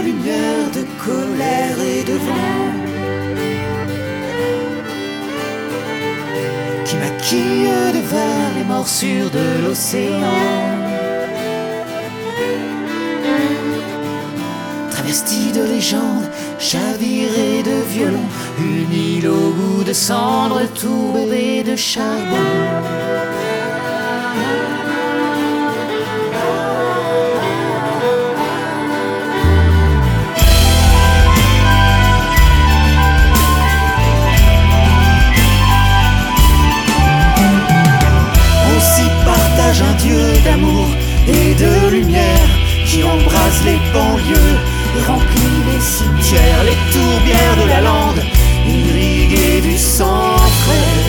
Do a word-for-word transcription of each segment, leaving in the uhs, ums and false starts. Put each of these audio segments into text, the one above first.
lumière, de colère et de vent qui maquillent de verre les morsures de l'océan. Travesti de légende, chaviré de violon, une île au goût de cendre, tourbée de charbon. On s'y partage un Dieu d'amour et de lumière qui embrase les banlieues et remplit les cimetières, les tourbières de la lande, irriguées du sang frais.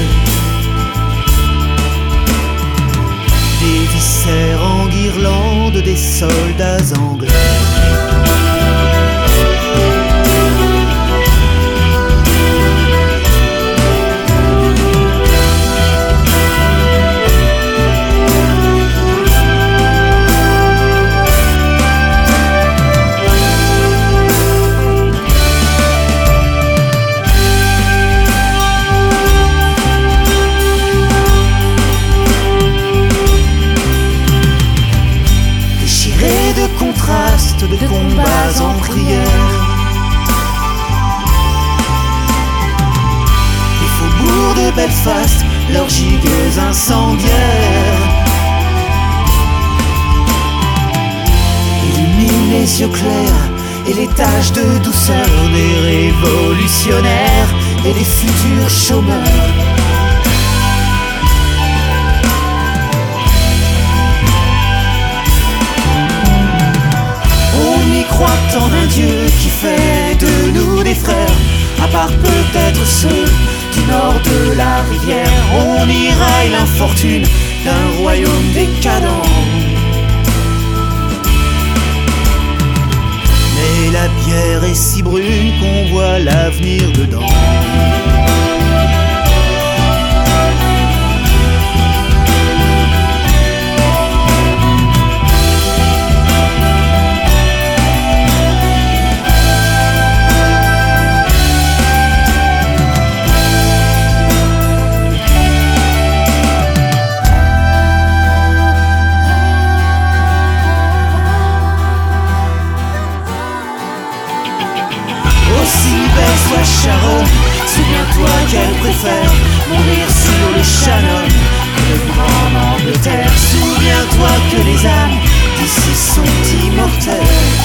Des viscères en guirlande, des soldats anglais. De combats en prière, les faubourgs de Belfast, leurs gigues incendiaires illuminent les yeux clairs et les taches de douceur des révolutionnaires et des futurs chômeurs. Croit en un Dieu qui fait de nous des frères, à part peut-être ceux du nord de la rivière. On y raille l'infortune d'un royaume décadent, mais la bière est si brune qu'on voit l'avenir dedans. Soit Sharon, souviens-toi qu'elle préfère mourir sur le Shannon que de vivre en Angleterre. Souviens-toi que les âmes d'ici sont immortelles.